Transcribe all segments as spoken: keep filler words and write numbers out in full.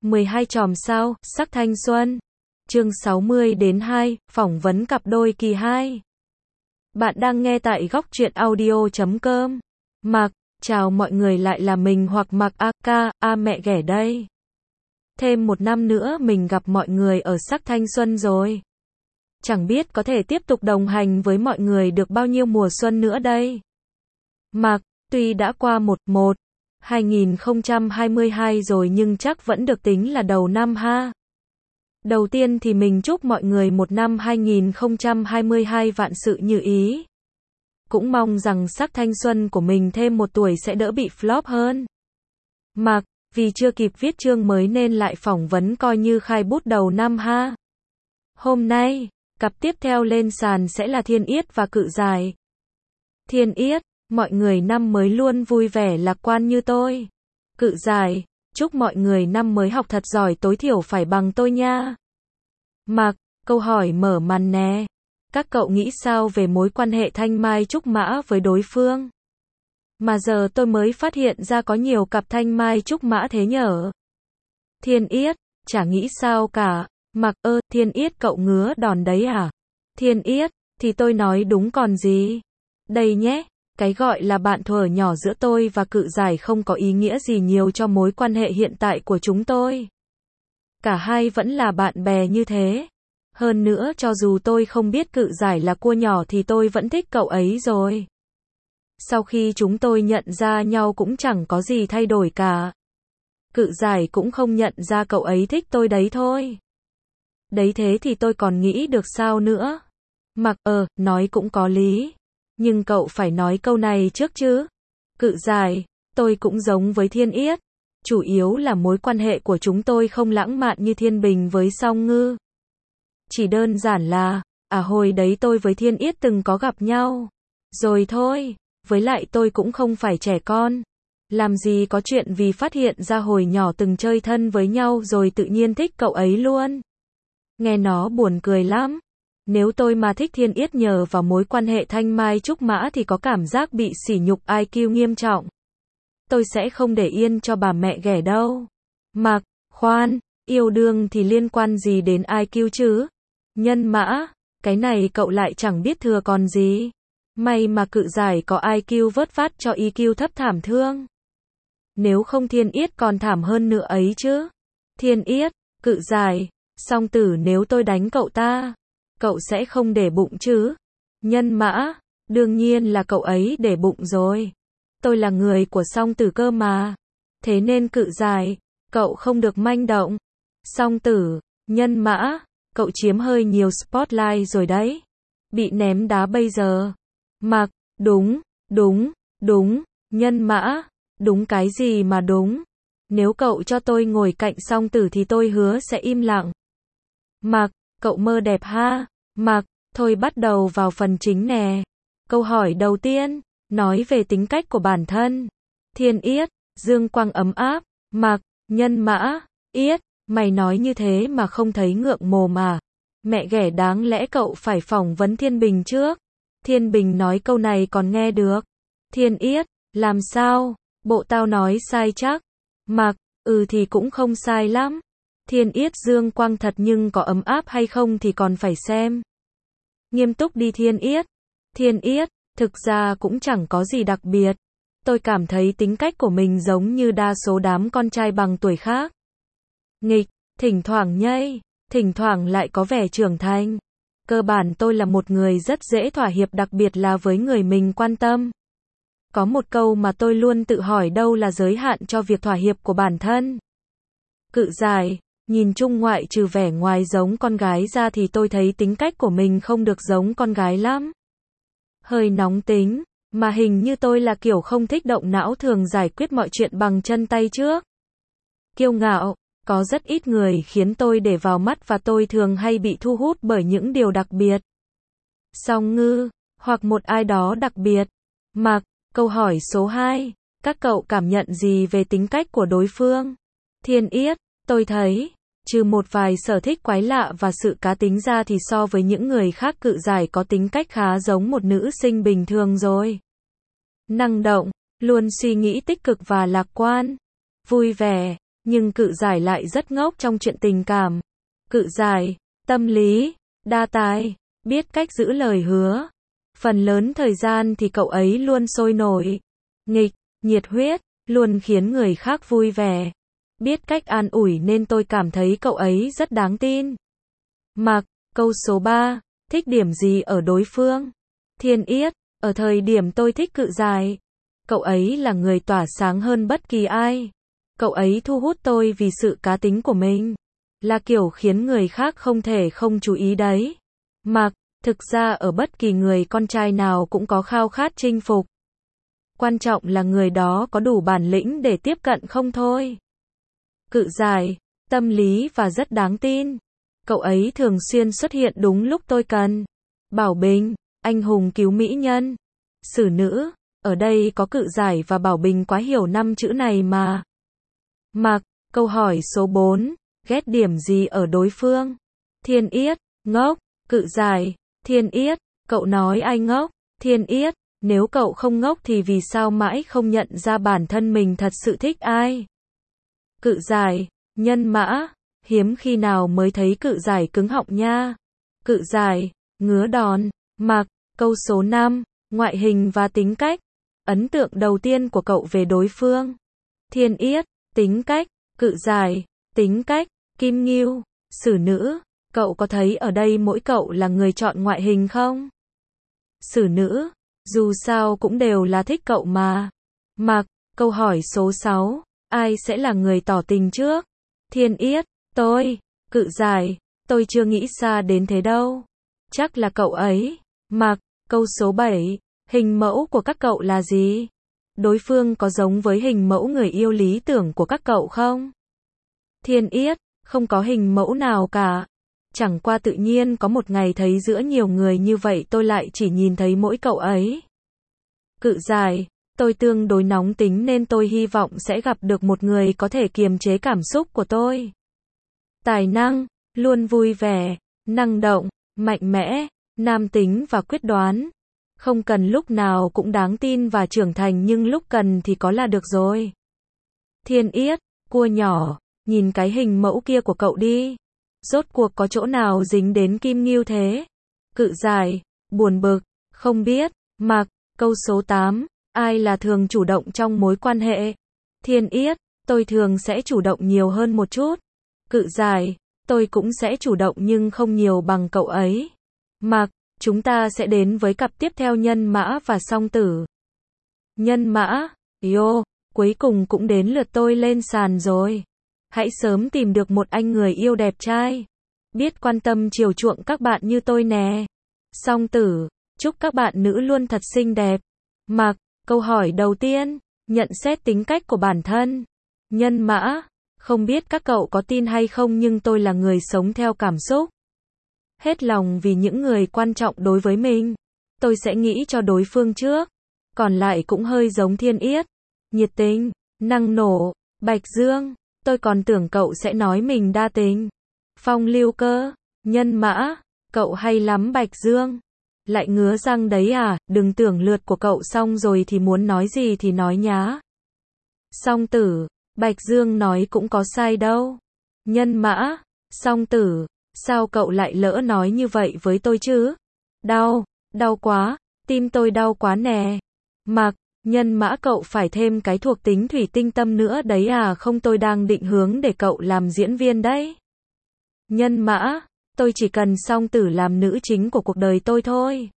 mười hai chòm sao, sắc thanh xuân. Chương sáu mươi đến hai, phỏng vấn cặp đôi kỳ hai. Bạn đang nghe tại góc truyện audio chấm com. Mạc, chào mọi người, lại là mình hoặc Mạc a ca, a mẹ ghẻ đây. Thêm một năm nữa mình gặp mọi người ở sắc thanh xuân rồi. Chẳng biết có thể tiếp tục đồng hành với mọi người được bao nhiêu mùa xuân nữa đây. Mạc, tuy đã qua một một hai nghìn không trăm hai mươi hai rồi nhưng chắc vẫn được tính là đầu năm ha. Đầu tiên thì mình chúc mọi người một năm hai nghìn không trăm hai mươi hai vạn sự như ý. Cũng mong rằng sắc thanh xuân của mình thêm một tuổi sẽ đỡ bị flop hơn. Mạc, vì chưa kịp viết chương mới nên lại phỏng vấn coi như khai bút đầu năm ha. Hôm nay, cặp tiếp theo lên sàn sẽ là Thiên Yết và Cự Giải. Thiên Yết, mọi người năm mới luôn vui vẻ lạc quan như tôi. Cự Giải, chúc mọi người năm mới học thật giỏi, tối thiểu phải bằng tôi nha. Mạc, câu hỏi mở màn nè. Các cậu nghĩ sao về mối quan hệ thanh mai trúc mã với đối phương? Mà giờ tôi mới phát hiện ra có nhiều cặp thanh mai trúc mã thế nhở. Thiên Yết, chả nghĩ sao cả. Mạc ơ, Thiên Yết cậu ngứa đòn đấy à? Thiên Yết, thì tôi nói đúng còn gì. Đây nhé, cái gọi là bạn thuở nhỏ giữa tôi và Cự Giải không có ý nghĩa gì nhiều cho mối quan hệ hiện tại của chúng tôi. Cả hai vẫn là bạn bè như thế. Hơn nữa cho dù tôi không biết Cự Giải là cua nhỏ thì tôi vẫn thích cậu ấy rồi. Sau khi chúng tôi nhận ra nhau cũng chẳng có gì thay đổi cả. Cự Giải cũng không nhận ra cậu ấy thích tôi đấy thôi. Đấy thế thì tôi còn nghĩ được sao nữa. Mặc ờ, nói cũng có lý. Nhưng cậu phải nói câu này trước chứ. Cự Giải, tôi cũng giống với Thiên Yết. Chủ yếu là mối quan hệ của chúng tôi không lãng mạn như Thiên Bình với Song Ngư. Chỉ đơn giản là, à hồi đấy tôi với Thiên Yết từng có gặp nhau. Rồi thôi, với lại tôi cũng không phải trẻ con. Làm gì có chuyện vì phát hiện ra hồi nhỏ từng chơi thân với nhau rồi tự nhiên thích cậu ấy luôn. Nghe nó buồn cười lắm. Nếu tôi mà thích Thiên Yết nhờ vào mối quan hệ thanh mai trúc mã thì có cảm giác bị sỉ nhục i kiu nghiêm trọng. Tôi sẽ không để yên cho bà mẹ ghẻ đâu. Mạc, khoan, yêu đương thì liên quan gì đến i kiu chứ? Nhân mã, cái này cậu lại chẳng biết thừa còn gì. May mà Cự Giải có i kiu vớt vát cho i kiu thấp thảm thương. Nếu không Thiên Yết còn thảm hơn nữa ấy chứ. Thiên Yết, Cự Giải, Song Tử, nếu tôi đánh cậu ta, cậu sẽ không để bụng chứ? Nhân mã, đương nhiên là cậu ấy để bụng rồi. Tôi là người của Song Tử cơ mà. Thế nên Cự Giải, cậu không được manh động. Song Tử, nhân mã, cậu chiếm hơi nhiều spotlight rồi đấy. Bị ném đá bây giờ. Mạc, đúng, đúng, đúng, nhân mã, đúng cái gì mà đúng. Nếu cậu cho tôi ngồi cạnh Song Tử thì tôi hứa sẽ im lặng. Mạc, cậu mơ đẹp ha. Mạc, thôi bắt đầu vào phần chính nè. Câu hỏi đầu tiên, nói về tính cách của bản thân. Thiên Yết, dương quang ấm áp. Mạc, nhân mã, Yết, mày nói như thế mà không thấy ngượng mồm à? Mẹ ghẻ, đáng lẽ cậu phải phỏng vấn Thiên Bình trước. Thiên Bình nói câu này còn nghe được. Thiên Yết, làm sao? Bộ tao nói sai chắc. Mạc, ừ thì cũng không sai lắm. Thiên Yết, dương quang thật nhưng có ấm áp hay không thì còn phải xem. Nghiêm túc đi Thiên Yết. Thiên Yết, thực ra cũng chẳng có gì đặc biệt. Tôi cảm thấy tính cách của mình giống như đa số đám con trai bằng tuổi khác. Nghịch, thỉnh thoảng nhây, thỉnh thoảng lại có vẻ trưởng thành. Cơ bản tôi là một người rất dễ thỏa hiệp, đặc biệt là với người mình quan tâm. Có một câu mà tôi luôn tự hỏi, đâu là giới hạn cho việc thỏa hiệp của bản thân? Cự Giải, nhìn chung ngoại trừ vẻ ngoài giống con gái ra thì tôi thấy tính cách của mình không được giống con gái lắm. Hơi nóng tính, mà hình như tôi là kiểu không thích động não, thường giải quyết mọi chuyện bằng chân tay trước. Kiêu ngạo, có rất ít người khiến tôi để vào mắt và tôi thường hay bị thu hút bởi những điều đặc biệt. Song Ngư, hoặc một ai đó đặc biệt. Mạc, câu hỏi số hai, các cậu cảm nhận gì về tính cách của đối phương? Thiên Yết, tôi thấy, trừ một vài sở thích quái lạ và sự cá tính ra thì so với những người khác, Cự Giải có tính cách khá giống một nữ sinh bình thường rồi. Năng động, luôn suy nghĩ tích cực và lạc quan, vui vẻ, Nhưng cự giải lại rất ngốc trong chuyện tình cảm. Cự giải, tâm lý, đa tài, biết cách giữ lời hứa. Phần lớn thời gian thì cậu ấy luôn sôi nổi, nghịch, nhiệt huyết, luôn khiến người khác vui vẻ. Biết cách an ủi nên tôi cảm thấy cậu ấy rất đáng tin. Mặc, câu số ba, thích điểm gì ở đối phương? Thiên Yết, ở thời điểm tôi thích cự giải, cậu ấy là người tỏa sáng hơn bất kỳ ai. Cậu ấy thu hút tôi vì sự cá tính của mình, là kiểu khiến người khác không thể không chú ý đấy. Mặc, thực ra ở bất kỳ người con trai nào cũng có khao khát chinh phục. Quan trọng là người đó có đủ bản lĩnh để tiếp cận không thôi. Cự giải, tâm lý và rất đáng tin. Cậu ấy thường xuyên xuất hiện đúng lúc tôi cần. Bảo Bình, anh hùng cứu mỹ nhân. Xử nữ, ở đây có cự giải và Bảo Bình quá hiểu năm chữ này mà. Mặc, câu hỏi số bốn, ghét điểm gì ở đối phương? Thiên Yết, ngốc. Cự giải, Thiên Yết, cậu nói ai ngốc? Thiên Yết, nếu cậu không ngốc thì vì sao mãi không nhận ra bản thân mình thật sự thích ai? Cự giải, Nhân Mã, hiếm khi nào mới thấy cự giải cứng họng nha. Cự giải, ngứa đòn. Mặc, câu số năm, ngoại hình và tính cách. Ấn tượng đầu tiên của cậu về đối phương. Thiên Yết, tính cách. Cự giải, tính cách. Kim Ngưu, xử nữ, cậu có thấy ở đây mỗi cậu là người chọn ngoại hình không? Xử nữ, dù sao cũng đều là thích cậu mà. Mặc, câu hỏi số sáu, ai sẽ là người tỏ tình trước? Thiên Yết, tôi. Cự giải, tôi chưa nghĩ xa đến thế đâu. Chắc là cậu ấy. Mặc, câu số bảy, hình mẫu của các cậu là gì? Đối phương có giống với hình mẫu người yêu lý tưởng của các cậu không? Thiên Yết, không có hình mẫu nào cả. Chẳng qua tự nhiên có một ngày thấy giữa nhiều người như vậy tôi lại chỉ nhìn thấy mỗi cậu ấy. Cự giải, tôi tương đối nóng tính nên tôi hy vọng sẽ gặp được một người có thể kiềm chế cảm xúc của tôi. Tài năng, luôn vui vẻ, năng động, mạnh mẽ, nam tính và quyết đoán. Không cần lúc nào cũng đáng tin và trưởng thành nhưng lúc cần thì có là được rồi. Thiên Yết, cua nhỏ, nhìn cái hình mẫu kia của cậu đi. Rốt cuộc có chỗ nào dính đến Kim Ngưu thế? Cự giải, buồn bực, không biết. Mặc, câu số tám, ai là thường chủ động trong mối quan hệ? Thiên Yết, tôi thường sẽ chủ động nhiều hơn một chút. Cự giải, tôi cũng sẽ chủ động nhưng không nhiều bằng cậu ấy. Mặc, chúng ta sẽ đến với cặp tiếp theo Nhân Mã và Song Tử. Nhân Mã, yo, cuối cùng cũng đến lượt tôi lên sàn rồi. Hãy sớm tìm được một anh người yêu đẹp trai, biết quan tâm chiều chuộng các bạn như tôi nè. Song Tử, chúc các bạn nữ luôn thật xinh đẹp. Mặc, câu hỏi đầu tiên, nhận xét tính cách của bản thân. Nhân Mã, không biết các cậu có tin hay không nhưng tôi là người sống theo cảm xúc. Hết lòng vì những người quan trọng đối với mình. Tôi sẽ nghĩ cho đối phương trước. Còn lại cũng hơi giống Thiên Yết. Nhiệt tình, năng nổ. Bạch Dương, tôi còn tưởng cậu sẽ nói mình đa tình. Phong lưu cơ. Nhân Mã, cậu hay lắm Bạch Dương. Lại ngứa răng đấy à, đừng tưởng lượt của cậu xong rồi thì muốn nói gì thì nói nhá. Song Tử, Bạch Dương nói cũng có sai đâu. Nhân Mã, Song Tử, sao cậu lại lỡ nói như vậy với tôi chứ? Đau, đau quá, tim tôi đau quá nè. Mặc, Nhân Mã cậu phải thêm cái thuộc tính thủy tinh tâm nữa đấy à không tôi đang định hướng để cậu làm diễn viên đấy. Nhân Mã, tôi chỉ cần Song Tử làm nữ chính của cuộc đời tôi thôi.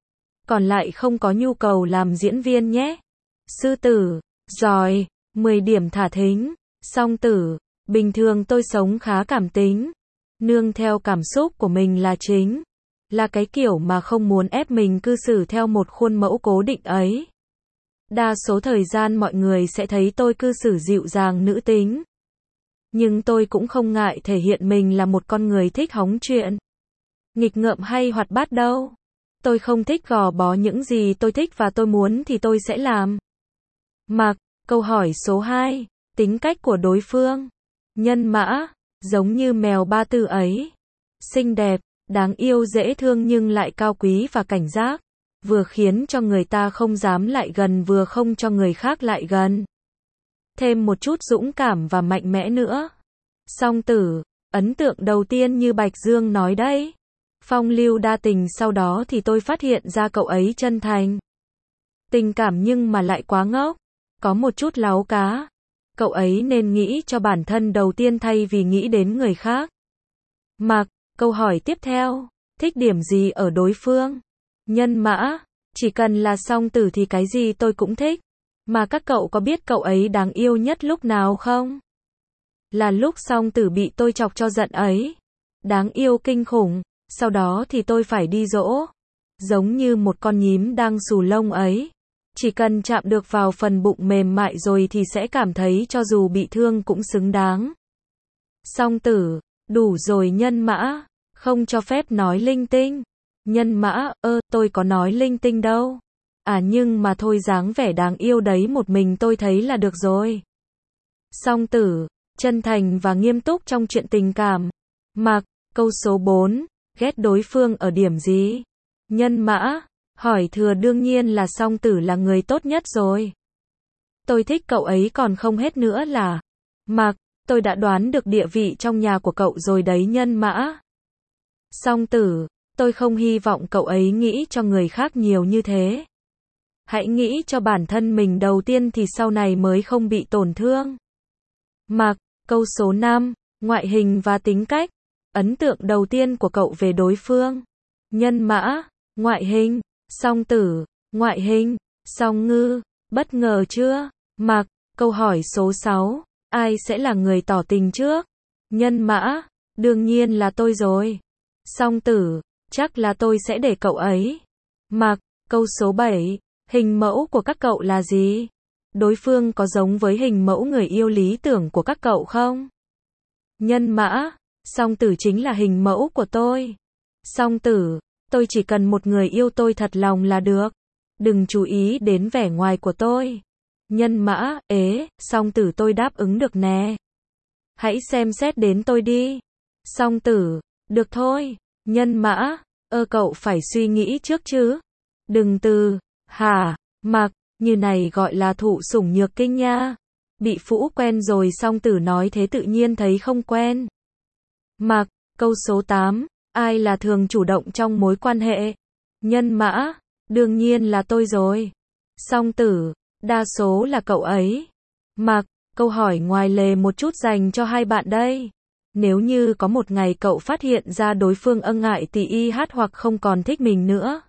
Còn lại không có nhu cầu làm diễn viên nhé. Sư Tử, giỏi, mười điểm thả thính. Song Tử, bình thường tôi sống khá cảm tính. Nương theo cảm xúc của mình là chính. Là cái kiểu mà không muốn ép mình cư xử theo một khuôn mẫu cố định ấy. Đa số thời gian mọi người sẽ thấy tôi cư xử dịu dàng nữ tính. Nhưng tôi cũng không ngại thể hiện mình là một con người thích hóng chuyện. Nghịch ngợm hay hoạt bát đâu. Tôi không thích gò bó những gì tôi thích và tôi muốn thì tôi sẽ làm. Mặc, câu hỏi số hai, tính cách của đối phương. Nhân Mã, giống như mèo ba tư ấy. Xinh đẹp, đáng yêu dễ thương nhưng lại cao quý và cảnh giác. Vừa khiến cho người ta không dám lại gần vừa không cho người khác lại gần. thêm một chút dũng cảm và mạnh mẽ nữa. Song tử, ấn tượng đầu tiên như Bạch Dương nói đấy. Phong lưu đa tình, sau đó thì tôi phát hiện ra cậu ấy chân thành. Tình cảm nhưng mà lại quá ngốc. Có một chút láu cá. Cậu ấy nên nghĩ cho bản thân đầu tiên thay vì nghĩ đến người khác. Mặc, câu hỏi tiếp theo. Thích điểm gì ở đối phương? Nhân mã, chỉ cần là song tử thì cái gì tôi cũng thích. Mà các cậu có biết cậu ấy đáng yêu nhất lúc nào không? Là lúc song tử bị tôi chọc cho giận ấy. Đáng yêu kinh khủng, sau đó thì tôi phải đi dỗ. Giống như một con nhím đang xù lông ấy. Chỉ cần chạm được vào phần bụng mềm mại rồi thì sẽ cảm thấy cho dù bị thương cũng xứng đáng. Song tử, đủ rồi nhân mã, không cho phép nói linh tinh. Nhân mã, ơ, tôi có nói linh tinh đâu. À nhưng mà thôi, dáng vẻ đáng yêu đấy một mình tôi thấy là được rồi. Song tử, chân thành và nghiêm túc trong chuyện tình cảm. Mặc, câu số bốn, ghét đối phương ở điểm gì? Nhân mã, hỏi thừa đương nhiên là song tử là người tốt nhất rồi. Tôi thích cậu ấy còn không hết nữa là. Mặc, tôi đã đoán được địa vị trong nhà của cậu rồi đấy nhân mã. Song tử, tôi không hy vọng cậu ấy nghĩ cho người khác nhiều như thế. Hãy nghĩ cho bản thân mình đầu tiên thì sau này mới không bị tổn thương. Mặc, câu số năm, ngoại hình và tính cách. Ấn tượng đầu tiên của cậu về đối phương. Nhân mã, ngoại hình. Song tử, ngoại hình. Song ngư, bất ngờ chưa? Mặc, câu hỏi số sáu, ai sẽ là người tỏ tình trước? Nhân mã, đương nhiên là tôi rồi. Song tử, chắc là tôi sẽ để cậu ấy. Mặc, câu số bảy, hình mẫu của các cậu là gì? Đối phương có giống với hình mẫu người yêu lý tưởng của các cậu không? Nhân mã, song tử chính là hình mẫu của tôi. Song tử, tôi chỉ cần một người yêu tôi thật lòng là được. Đừng chú ý đến vẻ ngoài của tôi. Nhân mã, ế, song tử tôi đáp ứng được nè. Hãy xem xét đến tôi đi. Song tử, được thôi. Nhân mã, ơ cậu phải suy nghĩ trước chứ. Đừng từ, hả, mặc, như này gọi là thụ sủng nhược kinh nha. Bị phũ quen rồi song tử nói thế tự nhiên thấy không quen. Mặc, câu số tám, ai là thường chủ động trong mối quan hệ? Nhân mã, đương nhiên là tôi rồi. Song tử, đa số là cậu ấy. Mặc, câu hỏi ngoài lề một chút dành cho hai bạn đây. Nếu như có một ngày cậu phát hiện ra đối phương ân ngại tì y hát hoặc không còn thích mình nữa,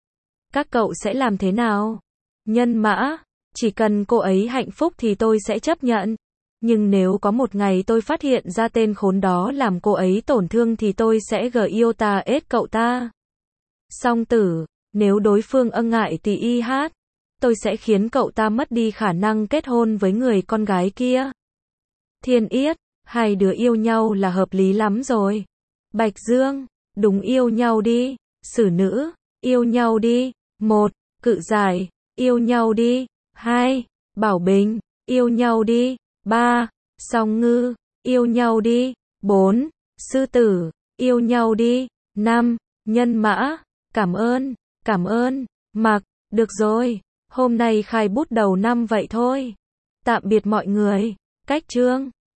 các cậu sẽ làm thế nào? Nhân mã, chỉ cần cô ấy hạnh phúc thì tôi sẽ chấp nhận. Nhưng nếu có một ngày tôi phát hiện ra tên khốn đó làm cô ấy tổn thương thì tôi sẽ gờ yêu ta ết cậu ta. Song tử, nếu đối phương ân ngại tì y hát, tôi sẽ khiến cậu ta mất đi khả năng kết hôn với người con gái kia. Thiên Yết, hai đứa yêu nhau là hợp lý lắm rồi. Bạch Dương, đúng yêu nhau đi. Sử Nữ, yêu nhau đi. Một, Cự Giải, yêu nhau đi. Hai, Bảo Bình, yêu nhau đi. Ba, Song Ngư, yêu nhau đi. Bốn, Sư Tử, yêu nhau đi. Năm, Nhân Mã, cảm ơn, cảm ơn. Mặc, được rồi, hôm nay khai bút đầu năm vậy thôi. Tạm biệt mọi người. Cách chương